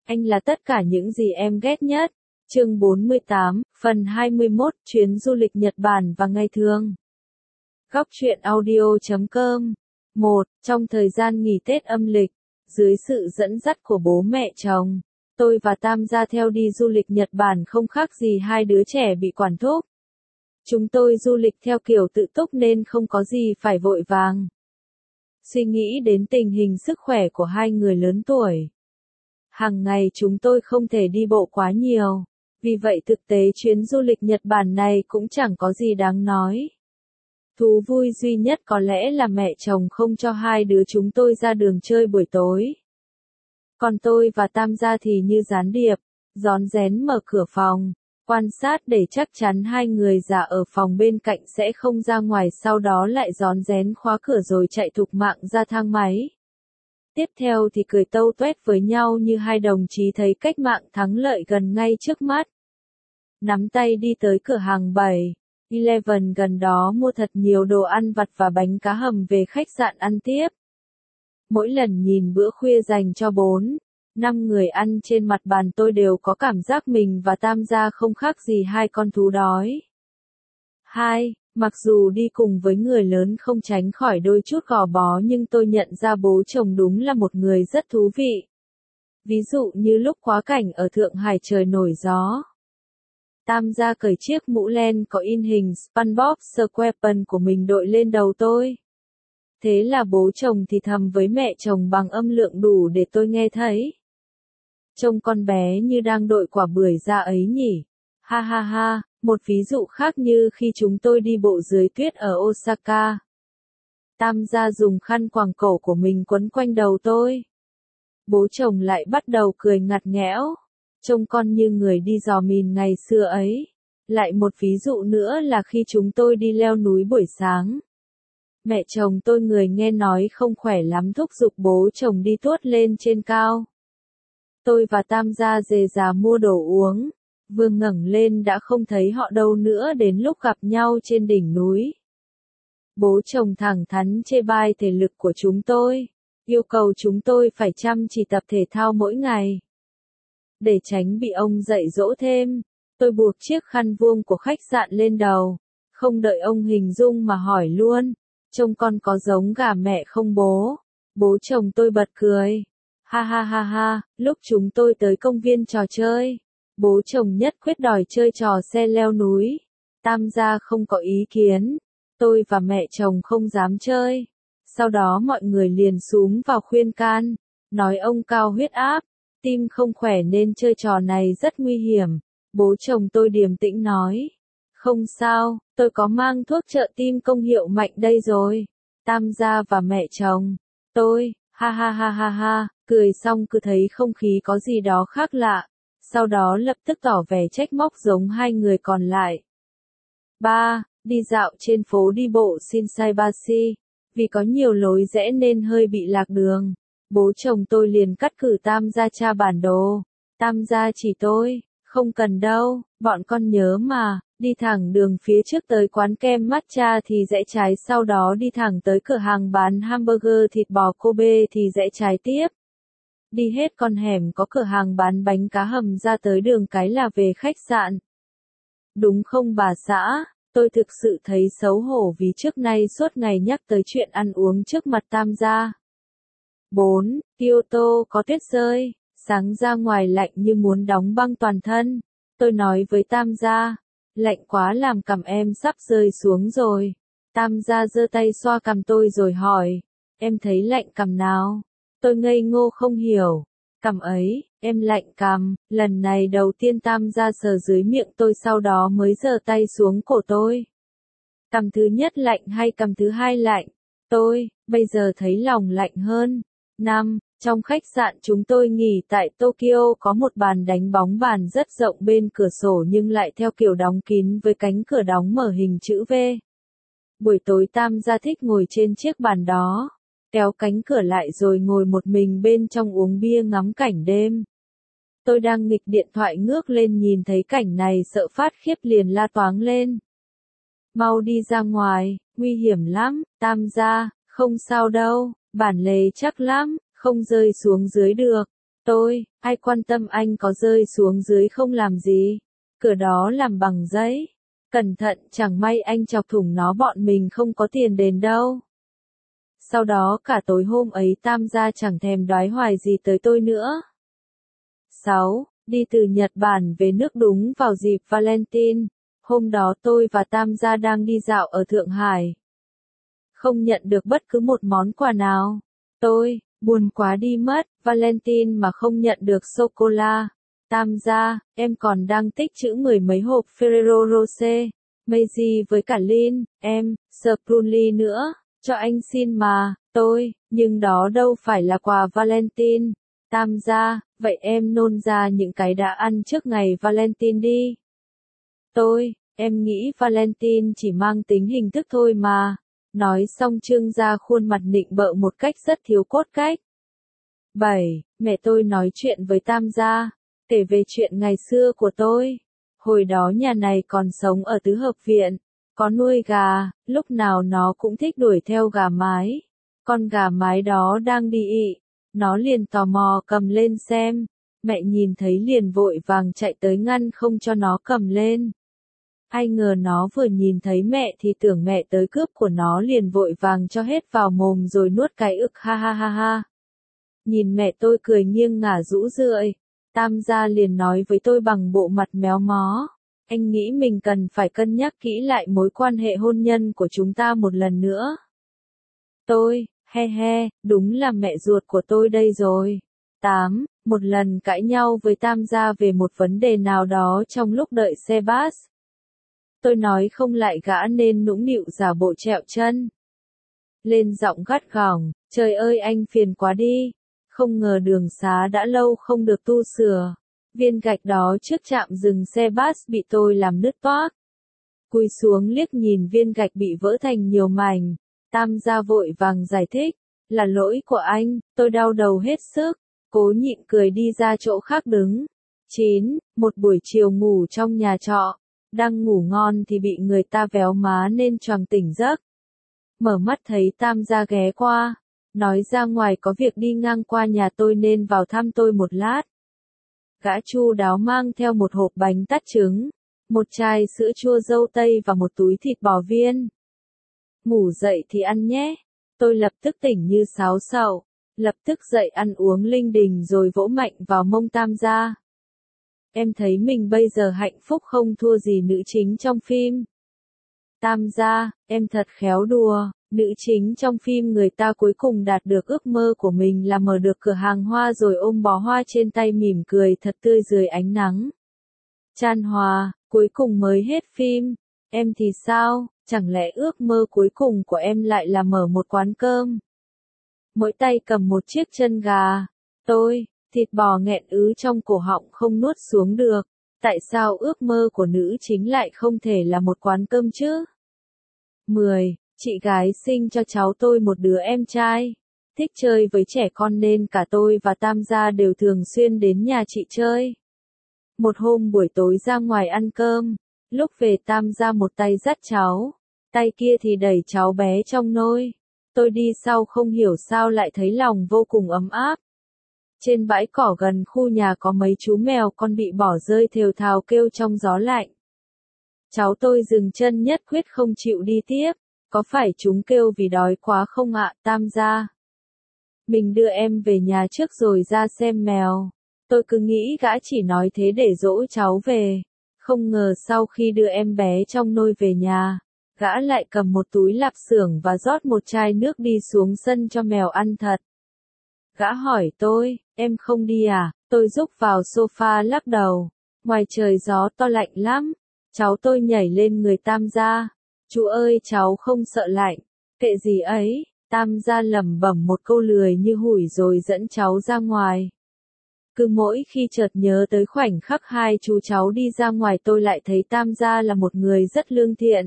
Anh là tất cả những gì em ghét nhất. Chương 48, phần 21, chuyến du lịch Nhật Bản và ngày thường. Góc truyện audio.com. 1. Trong thời gian nghỉ Tết âm lịch, dưới sự dẫn dắt của bố mẹ chồng, tôi và Tam gia theo đi du lịch Nhật Bản không khác gì hai đứa trẻ bị quản thúc. Chúng tôi du lịch theo kiểu tự túc nên không có gì phải vội vàng. Suy nghĩ đến tình hình sức khỏe của hai người lớn tuổi. Hàng ngày chúng tôi không thể đi bộ quá nhiều. Vì vậy thực tế chuyến du lịch Nhật Bản này cũng chẳng có gì đáng nói. Thú vui duy nhất có lẽ là mẹ chồng không cho hai đứa chúng tôi ra đường chơi buổi tối. Còn tôi và Tam gia thì như gián điệp, rón rén mở cửa phòng, quan sát để chắc chắn hai người già ở phòng bên cạnh sẽ không ra ngoài, sau đó lại rón rén khóa cửa rồi chạy thục mạng ra thang máy. Tiếp theo thì cười tâu tuét với nhau như hai đồng chí thấy cách mạng thắng lợi gần ngay trước mắt. Nắm tay đi tới cửa hàng 7-Eleven gần đó mua thật nhiều đồ ăn vặt và bánh cá hầm về khách sạn ăn tiếp. Mỗi lần nhìn bữa khuya dành cho 4-5 người ăn trên mặt bàn, tôi đều có cảm giác mình và Tam gia không khác gì hai con thú đói. 2. Mặc dù đi cùng với người lớn không tránh khỏi đôi chút gò bó, nhưng tôi nhận ra bố chồng đúng là một người rất thú vị. Ví dụ như lúc quá cảnh ở Thượng Hải trời nổi gió. Tam gia cởi chiếc mũ len có in hình SpongeBob SquarePants của mình đội lên đầu tôi. Thế là bố chồng thì thầm với mẹ chồng bằng âm lượng đủ để tôi nghe thấy. Trông con bé như đang đội quả bưởi ra ấy nhỉ. Ha ha ha. Một ví dụ khác như khi chúng tôi đi bộ dưới tuyết ở Osaka. Tam gia dùng khăn quàng cổ của mình quấn quanh đầu tôi. Bố chồng lại bắt đầu cười ngặt nghẽo. Trông con như người đi dò mìn ngày xưa ấy. Lại một ví dụ nữa là khi chúng tôi đi leo núi buổi sáng. Mẹ chồng tôi người nghe nói không khỏe lắm thúc giục bố chồng đi tuốt lên trên cao. Tôi và Tam gia dề dà mua đồ uống. Vừa ngẩng lên đã không thấy họ đâu nữa đến lúc gặp nhau trên đỉnh núi. Bố chồng thẳng thắn chê bai thể lực của chúng tôi, yêu cầu chúng tôi phải chăm chỉ tập thể thao mỗi ngày. Để tránh bị ông dạy dỗ thêm, tôi buộc chiếc khăn vuông của khách sạn lên đầu, không đợi ông hình dung mà hỏi luôn, trông con có giống gà mẹ không bố? Bố chồng tôi bật cười. Ha ha ha ha, lúc chúng tôi tới công viên trò chơi. Bố chồng nhất quyết đòi chơi trò xe leo núi. Tam gia không có ý kiến. Tôi và mẹ chồng không dám chơi. Sau đó mọi người liền xúm vào khuyên can. Nói ông cao huyết áp, tim không khỏe nên chơi trò này rất nguy hiểm. Bố chồng tôi điềm tĩnh nói. Không sao, tôi có mang thuốc trợ tim công hiệu mạnh đây rồi. Tam gia và mẹ chồng. Tôi, ha ha ha ha ha, cười xong cứ thấy không khí có gì đó khác lạ. Sau đó lập tức tỏ vẻ trách móc giống hai người còn lại. 3. Đi dạo trên phố đi bộ Shinsaibashi. Vì có nhiều lối rẽ nên hơi bị lạc đường. Bố chồng tôi liền cắt cử Tam gia tra bản đồ. Tam gia chỉ tôi, không cần đâu, bọn con nhớ mà, đi thẳng đường phía trước tới quán kem matcha thì rẽ trái, sau đó đi thẳng tới cửa hàng bán hamburger thịt bò Kobe thì rẽ trái tiếp. Đi hết con hẻm có cửa hàng bán bánh cá hầm ra tới đường cái là về khách sạn. Đúng không bà xã? Tôi thực sự thấy xấu hổ vì trước nay suốt ngày nhắc tới chuyện ăn uống trước mặt Tam gia. 4. Kyoto có tuyết rơi, sáng ra ngoài lạnh như muốn đóng băng toàn thân. Tôi nói với Tam gia, lạnh quá làm cằm em sắp rơi xuống rồi. Tam gia giơ tay xoa cằm tôi rồi hỏi, em thấy lạnh cằm nào? Tôi ngây ngô không hiểu. Cằm ấy, em lạnh cằm. Lần này đầu tiên Tam gia sờ dưới miệng tôi, sau đó mới giơ tay xuống cổ tôi. Cằm thứ nhất lạnh hay cằm thứ hai lạnh? Tôi, bây giờ thấy lòng lạnh hơn. 5. Trong khách sạn chúng tôi nghỉ tại Tokyo có một bàn đánh bóng bàn rất rộng bên cửa sổ nhưng lại theo kiểu đóng kín với cánh cửa đóng mở hình chữ V. Buổi tối Tam gia thích ngồi trên chiếc bàn đó. Kéo cánh cửa lại rồi ngồi một mình bên trong uống bia ngắm cảnh đêm. Tôi đang nghịch điện thoại ngước lên nhìn thấy cảnh này sợ phát khiếp liền la toáng lên. Mau đi ra ngoài, nguy hiểm lắm. Tam gia, không sao đâu, bản lề chắc lắm, không rơi xuống dưới được. ai quan tâm anh có rơi xuống dưới không làm gì. Cửa đó làm bằng giấy. Cẩn thận, chẳng may anh chọc thủng nó, bọn mình không có tiền đền đâu. Sau đó cả tối hôm ấy Tam gia chẳng thèm đoái hoài gì tới tôi nữa. 6. Đi từ Nhật Bản về nước đúng vào dịp Valentine. Hôm đó tôi và Tam gia đang đi dạo ở Thượng Hải. Không nhận được bất cứ một món quà nào. Tôi buồn quá đi mất, Valentine mà không nhận được sô-cô-la. Tam gia, em còn đang tích trữ 10 mấy hộp Ferrero Rocher, Meiji với cả Lin, Sprunly nữa, cho anh xin mà, nhưng đó đâu phải là quà Valentine. Tam gia, vậy em nôn ra những cái đã ăn trước ngày Valentine đi. Em nghĩ Valentine chỉ mang tính hình thức thôi mà. Nói xong Trương gia khuôn mặt nịnh bợ một cách rất thiếu cốt cách. 7. Mẹ tôi nói chuyện với Tam gia, kể về chuyện ngày xưa của tôi. Hồi đó nhà này còn sống ở tứ hợp viện, có nuôi gà, lúc nào nó cũng thích đuổi theo gà mái. Con gà mái đó đang đi ị, nó liền tò mò cầm lên xem, mẹ nhìn thấy liền vội vàng chạy tới ngăn không cho nó cầm lên. Ai ngờ nó vừa nhìn thấy mẹ thì tưởng mẹ tới cướp của nó, liền vội vàng cho hết vào mồm rồi nuốt cái ực, ha ha ha ha. Nhìn mẹ tôi cười nghiêng ngả rũ rượi, Tam gia liền nói với tôi bằng bộ mặt méo mó, anh nghĩ mình cần phải cân nhắc kỹ lại mối quan hệ hôn nhân của chúng ta một lần nữa. He, đúng là mẹ ruột của tôi đây rồi. 8. Một lần cãi nhau với Tam gia về một vấn đề nào đó trong lúc đợi xe bus. Tôi nói không lại gã nên nũng nịu giả bộ trẹo chân. Lên giọng gắt gỏng, trời ơi anh phiền quá đi. Không ngờ đường xá đã lâu không được tu sửa. Viên gạch đó trước trạm dừng xe bus bị tôi làm nứt toác. Cúi xuống liếc nhìn viên gạch bị vỡ thành nhiều mảnh. Tam gia vội vàng giải thích, là lỗi của anh, tôi đau đầu hết sức. Cố nhịn cười đi ra chỗ khác đứng. 9. Một buổi chiều ngủ trong nhà trọ. Đang ngủ ngon thì bị người ta véo má nên choàng tỉnh giấc. Mở mắt thấy Tam gia ghé qua, nói ra ngoài có việc đi ngang qua nhà tôi nên vào thăm tôi một lát. Gã chu đáo mang theo một hộp bánh tát trứng, một chai sữa chua dâu tây và một túi thịt bò viên. Ngủ dậy thì ăn nhé. Tôi lập tức tỉnh như sáo sậu, lập tức dậy ăn uống linh đình rồi vỗ mạnh vào mông Tam gia. Em thấy mình bây giờ hạnh phúc không thua gì nữ chính trong phim. Tam gia, em thật khéo đùa, nữ chính trong phim người ta cuối cùng đạt được ước mơ của mình là mở được cửa hàng hoa rồi ôm bó hoa trên tay mỉm cười thật tươi dưới ánh nắng. Chan Hòa, cuối cùng mới hết phim, em thì sao, chẳng lẽ ước mơ cuối cùng của em lại là mở một quán cơm? Mỗi tay cầm một chiếc chân gà, thịt bò nghẹn ứ trong cổ họng không nuốt xuống được. Tại sao ước mơ của nữ chính lại không thể là một quán cơm chứ? 10. Chị gái sinh cho cháu tôi một đứa em trai. Thích chơi với trẻ con nên cả tôi và Tam gia đều thường xuyên đến nhà chị chơi. Một hôm buổi tối ra ngoài ăn cơm, lúc về Tam gia một tay dắt cháu, tay kia thì đẩy cháu bé trong nôi. Tôi đi sau không hiểu sao lại thấy lòng vô cùng ấm áp. Trên bãi cỏ gần khu nhà có mấy chú mèo con bị bỏ rơi thều thào kêu trong gió lạnh. Cháu tôi dừng chân nhất quyết không chịu đi tiếp. Có phải chúng kêu vì đói quá không ạ, Tam gia? Mình đưa em về nhà trước rồi ra xem mèo. Tôi cứ nghĩ gã chỉ nói thế để dỗ cháu về. Không ngờ sau khi đưa em bé trong nôi về nhà, gã lại cầm một túi lạp xưởng và rót một chai nước đi xuống sân cho mèo ăn thật. Gã hỏi tôi, em không đi à? Tôi rúc vào sofa lắc đầu. Ngoài trời gió to lạnh lắm. Cháu tôi nhảy lên người Tam gia. Chú ơi cháu không sợ lạnh. Kệ gì ấy. Tam gia lẩm bẩm một câu lười như hủi rồi dẫn cháu ra ngoài. Cứ mỗi khi chợt nhớ tới khoảnh khắc hai chú cháu đi ra ngoài tôi lại thấy Tam gia là một người rất lương thiện.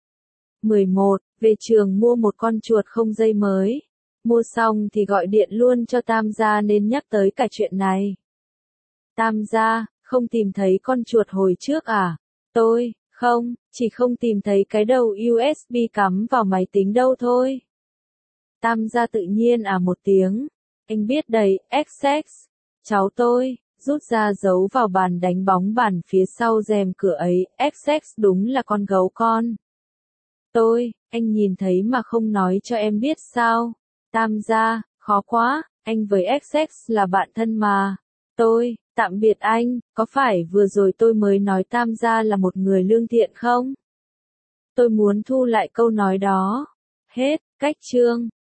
11. Về trường mua một con chuột không dây mới. Mua xong thì gọi điện luôn cho Tam gia nên nhắc tới cả chuyện này. Tam gia, không tìm thấy con chuột hồi trước à? Không, chỉ không tìm thấy cái đầu USB cắm vào máy tính đâu thôi. Tam gia tự nhiên à một tiếng. Anh biết đấy, XX. cháu tôi, rút ra giấu vào bàn đánh bóng bàn phía sau rèm cửa ấy, XX đúng là con gấu con. Anh nhìn thấy mà không nói cho em biết sao? Tam gia, khó quá, anh với XX là bạn thân mà. Tạm biệt anh, có phải vừa rồi tôi mới nói Tam gia là một người lương thiện không? Tôi muốn thu lại câu nói đó. Hết, cách chương.